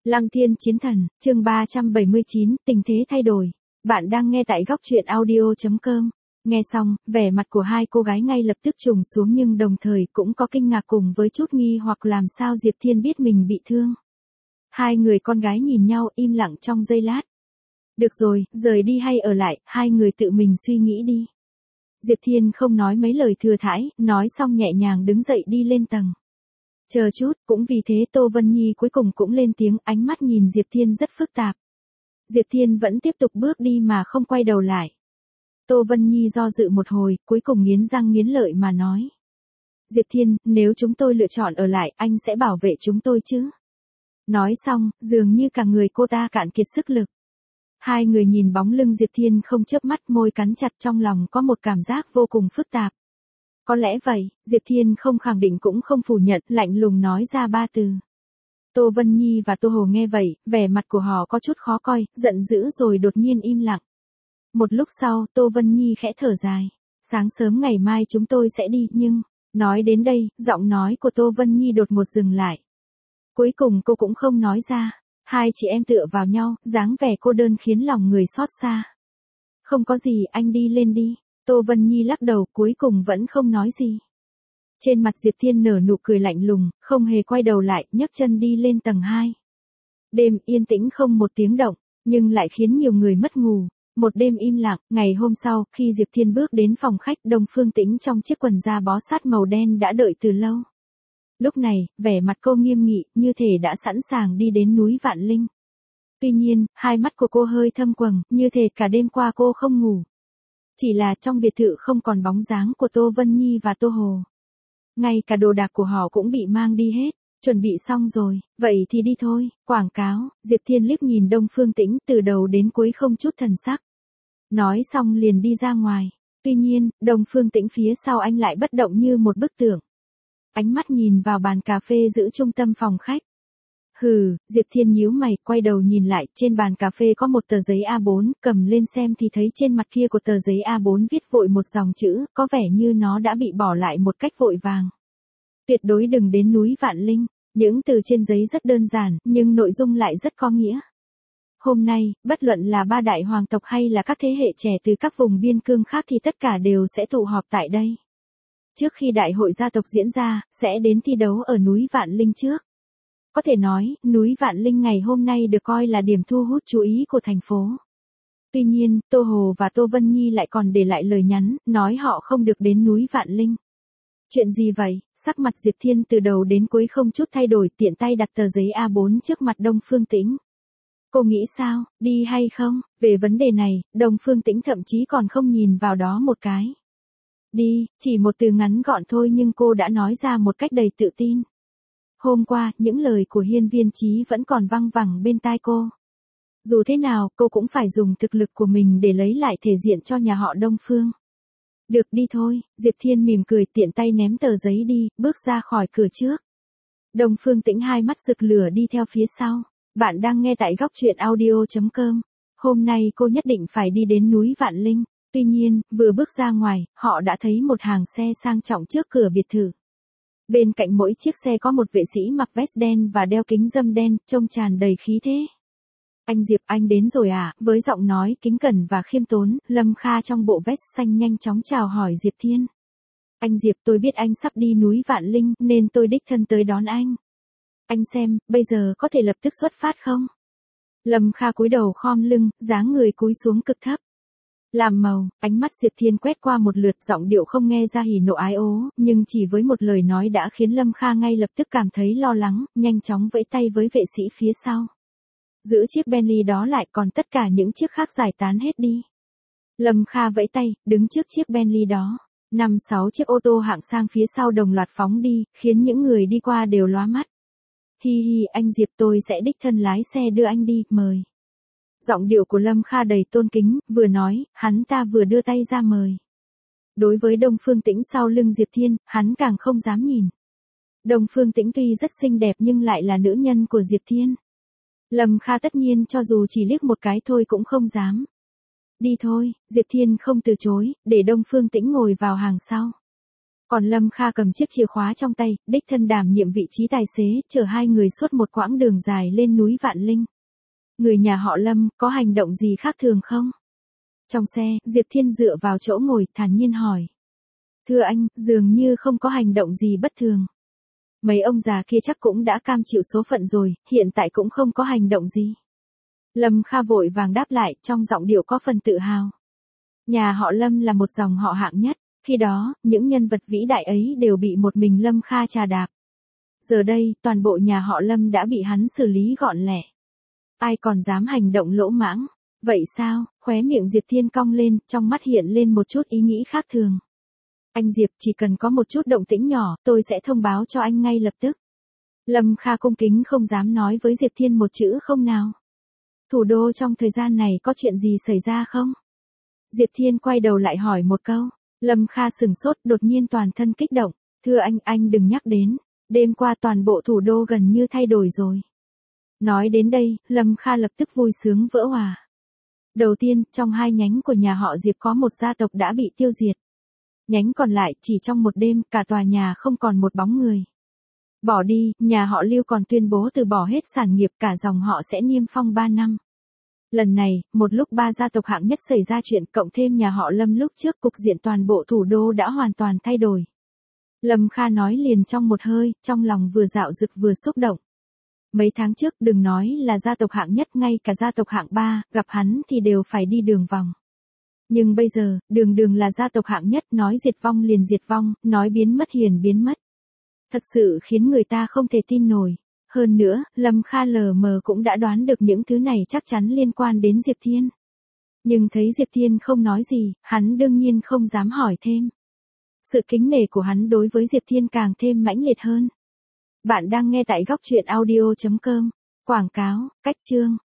Lăng Thiên Chiến Thần, chương 379, tình thế thay đổi. Bạn đang nghe tại góc truyện audio.com. Nghe xong, vẻ mặt của hai cô gái ngay lập tức trùng xuống nhưng đồng thời cũng có kinh ngạc cùng với chút nghi hoặc làm sao Diệp Thiên biết mình bị thương. Hai người con gái nhìn nhau im lặng trong giây lát. Được rồi, rời đi hay ở lại, hai người tự mình suy nghĩ đi. Diệp Thiên không nói mấy lời thừa thãi, nói xong nhẹ nhàng đứng dậy đi lên tầng. Chờ chút, cũng vì thế Tô Vân Nhi cuối cùng cũng lên tiếng, ánh mắt nhìn Diệp Thiên rất phức tạp. Diệp Thiên vẫn tiếp tục bước đi mà không quay đầu lại. Tô Vân Nhi do dự một hồi, cuối cùng nghiến răng nghiến lợi mà nói. Diệp Thiên, nếu chúng tôi lựa chọn ở lại, anh sẽ bảo vệ chúng tôi chứ? Nói xong, dường như cả người cô ta cạn kiệt sức lực. Hai người nhìn bóng lưng Diệp Thiên không chớp mắt, môi cắn chặt, trong lòng có một cảm giác vô cùng phức tạp. Có lẽ vậy, Diệp Thiên không khẳng định cũng không phủ nhận, lạnh lùng nói ra ba từ. Tô Vân Nhi và Tô Hồ nghe vậy, vẻ mặt của họ có chút khó coi, giận dữ rồi đột nhiên im lặng. Một lúc sau, Tô Vân Nhi khẽ thở dài. Sáng sớm ngày mai chúng tôi sẽ đi, nhưng... Nói đến đây, giọng nói của Tô Vân Nhi đột ngột dừng lại. Cuối cùng cô cũng không nói ra. Hai chị em tựa vào nhau, dáng vẻ cô đơn khiến lòng người xót xa. Không có gì, anh đi lên đi. Tô Vân Nhi lắc đầu, cuối cùng vẫn không nói gì. Trên mặt Diệp Thiên nở nụ cười lạnh lùng, không hề quay đầu lại, nhấc chân đi lên tầng 2. Đêm yên tĩnh không một tiếng động, nhưng lại khiến nhiều người mất ngủ. Một đêm im lặng, ngày hôm sau, khi Diệp Thiên bước đến phòng khách, Đông Phương Tĩnh trong chiếc quần da bó sát màu đen đã đợi từ lâu. Lúc này, vẻ mặt cô nghiêm nghị, như thể đã sẵn sàng đi đến núi Vạn Linh. Tuy nhiên, hai mắt của cô hơi thâm quầng, như thể cả đêm qua cô không ngủ. Chỉ là trong biệt thự không còn bóng dáng của Tô Vân Nhi và Tô Hồ. Ngay cả đồ đạc của họ cũng bị mang đi hết. Chuẩn bị xong rồi, vậy thì đi thôi. Quảng cáo, Diệp Thiên liếc nhìn Đông Phương Tĩnh từ đầu đến cuối không chút thần sắc. Nói xong liền đi ra ngoài. Tuy nhiên, Đông Phương Tĩnh phía sau anh lại bất động như một bức tượng. Ánh mắt nhìn vào bàn cà phê giữa trung tâm phòng khách. Hừ, Diệp Thiên nhíu mày, quay đầu nhìn lại, trên bàn cà phê có một tờ giấy A4, cầm lên xem thì thấy trên mặt kia của tờ giấy A4 viết vội một dòng chữ, có vẻ như nó đã bị bỏ lại một cách vội vàng. Tuyệt đối đừng đến núi Vạn Linh. Những từ trên giấy rất đơn giản, nhưng nội dung lại rất có nghĩa. Hôm nay, bất luận là ba đại hoàng tộc hay là các thế hệ trẻ từ các vùng biên cương khác thì tất cả đều sẽ tụ họp tại đây. Trước khi đại hội gia tộc diễn ra, sẽ đến thi đấu ở núi Vạn Linh trước. Có thể nói, núi Vạn Linh ngày hôm nay được coi là điểm thu hút chú ý của thành phố. Tuy nhiên, Tô Hồ và Tô Vân Nhi lại còn để lại lời nhắn, nói họ không được đến núi Vạn Linh. Chuyện gì vậy? Sắc mặt Diệp Thiên từ đầu đến cuối không chút thay đổi, tiện tay đặt tờ giấy A4 trước mặt Đông Phương Tĩnh. Cô nghĩ sao, đi hay không? Về vấn đề này, Đông Phương Tĩnh thậm chí còn không nhìn vào đó một cái. Đi, chỉ một từ ngắn gọn thôi nhưng cô đã nói ra một cách đầy tự tin. Hôm qua, những lời của Hiên Viên Chí vẫn còn văng vẳng bên tai cô. Dù thế nào, cô cũng phải dùng thực lực của mình để lấy lại thể diện cho nhà họ Đông Phương. Được, đi thôi. Diệp Thiên mỉm cười, tiện tay ném tờ giấy đi, bước ra khỏi cửa trước. Đông Phương Tĩnh hai mắt rực lửa đi theo phía sau. Bạn đang nghe tại góc truyện audio.com. Hôm nay cô nhất định phải đi đến núi Vạn Linh. Tuy nhiên, vừa bước ra ngoài, họ đã thấy một hàng xe sang trọng trước cửa biệt thự. Bên cạnh mỗi chiếc xe có một vệ sĩ mặc vest đen và đeo kính râm đen, trông tràn đầy khí thế. Anh Diệp, anh đến rồi à? Với giọng nói kính cẩn và khiêm tốn, Lâm Kha trong bộ vest xanh nhanh chóng chào hỏi Diệp Thiên. Anh Diệp, tôi biết anh sắp đi núi Vạn Linh, nên tôi đích thân tới đón anh. Anh xem, bây giờ có thể lập tức xuất phát không? Lâm Kha cúi đầu khom lưng, dáng người cúi xuống cực thấp. Làm màu, ánh mắt Diệp Thiên quét qua một lượt, giọng điệu không nghe ra hỉ nộ ái ố, nhưng chỉ với một lời nói đã khiến Lâm Kha ngay lập tức cảm thấy lo lắng, nhanh chóng vẫy tay với vệ sĩ phía sau. Giữ chiếc Bentley đó lại, còn tất cả những chiếc khác giải tán hết đi. Lâm Kha vẫy tay, đứng trước chiếc Bentley đó. 5-6 chiếc ô tô hạng sang phía sau đồng loạt phóng đi, khiến những người đi qua đều lóa mắt. Hi hi, anh Diệp, tôi sẽ đích thân lái xe đưa anh đi, mời. Giọng điệu của Lâm Kha đầy tôn kính, vừa nói, hắn ta vừa đưa tay ra mời. Đối với Đông Phương Tĩnh sau lưng Diệp Thiên, hắn càng không dám nhìn. Đông Phương Tĩnh tuy rất xinh đẹp nhưng lại là nữ nhân của Diệp Thiên. Lâm Kha tất nhiên cho dù chỉ liếc một cái thôi cũng không dám. Đi thôi, Diệp Thiên không từ chối, để Đông Phương Tĩnh ngồi vào hàng sau. Còn Lâm Kha cầm chiếc chìa khóa trong tay, đích thân đảm nhiệm vị trí tài xế, chở hai người suốt một quãng đường dài lên núi Vạn Linh. Người nhà họ Lâm, có hành động gì khác thường không? Trong xe, Diệp Thiên dựa vào chỗ ngồi, thản nhiên hỏi. Thưa anh, dường như không có hành động gì bất thường. Mấy ông già kia chắc cũng đã cam chịu số phận rồi, hiện tại cũng không có hành động gì. Lâm Kha vội vàng đáp lại, trong giọng điệu có phần tự hào. Nhà họ Lâm là một dòng họ hạng nhất, khi đó, những nhân vật vĩ đại ấy đều bị một mình Lâm Kha trà đạp. Giờ đây, toàn bộ nhà họ Lâm đã bị hắn xử lý gọn lẹ. Ai còn dám hành động lỗ mãng? Vậy sao? Khóe miệng Diệp Thiên cong lên, trong mắt hiện lên một chút ý nghĩ khác thường. Anh Diệp, chỉ cần có một chút động tĩnh nhỏ, tôi sẽ thông báo cho anh ngay lập tức. Lâm Kha cung kính không dám nói với Diệp Thiên một chữ không nào. Thủ đô trong thời gian này có chuyện gì xảy ra không? Diệp Thiên quay đầu lại hỏi một câu. Lâm Kha sừng sốt, đột nhiên toàn thân kích động. Thưa anh đừng nhắc đến. Đêm qua toàn bộ thủ đô gần như thay đổi rồi. Nói đến đây, Lâm Kha lập tức vui sướng vỡ òa. Đầu tiên, trong hai nhánh của nhà họ Diệp có một gia tộc đã bị tiêu diệt. Nhánh còn lại, chỉ trong một đêm, cả tòa nhà không còn một bóng người. Bỏ đi, nhà họ Lưu còn tuyên bố từ bỏ hết sản nghiệp, cả dòng họ sẽ niêm phong 3 năm. Lần này, một lúc ba gia tộc hạng nhất xảy ra chuyện, cộng thêm nhà họ Lâm lúc trước, cục diện toàn bộ thủ đô đã hoàn toàn thay đổi. Lâm Kha nói liền trong một hơi, trong lòng vừa dạo dực vừa xúc động. Mấy tháng trước đừng nói là gia tộc hạng nhất, ngay cả gia tộc hạng 3, gặp hắn thì đều phải đi đường vòng. Nhưng bây giờ, đường là gia tộc hạng nhất, nói diệt vong liền diệt vong, nói biến mất liền biến mất. Thật sự khiến người ta không thể tin nổi. Hơn nữa, Lâm Kha lờ mờ cũng đã đoán được những thứ này chắc chắn liên quan đến Diệp Thiên. Nhưng thấy Diệp Thiên không nói gì, hắn đương nhiên không dám hỏi thêm. Sự kính nể của hắn đối với Diệp Thiên càng thêm mãnh liệt hơn. Bạn đang nghe tại góc truyện audio.com. Quảng cáo, cách chương.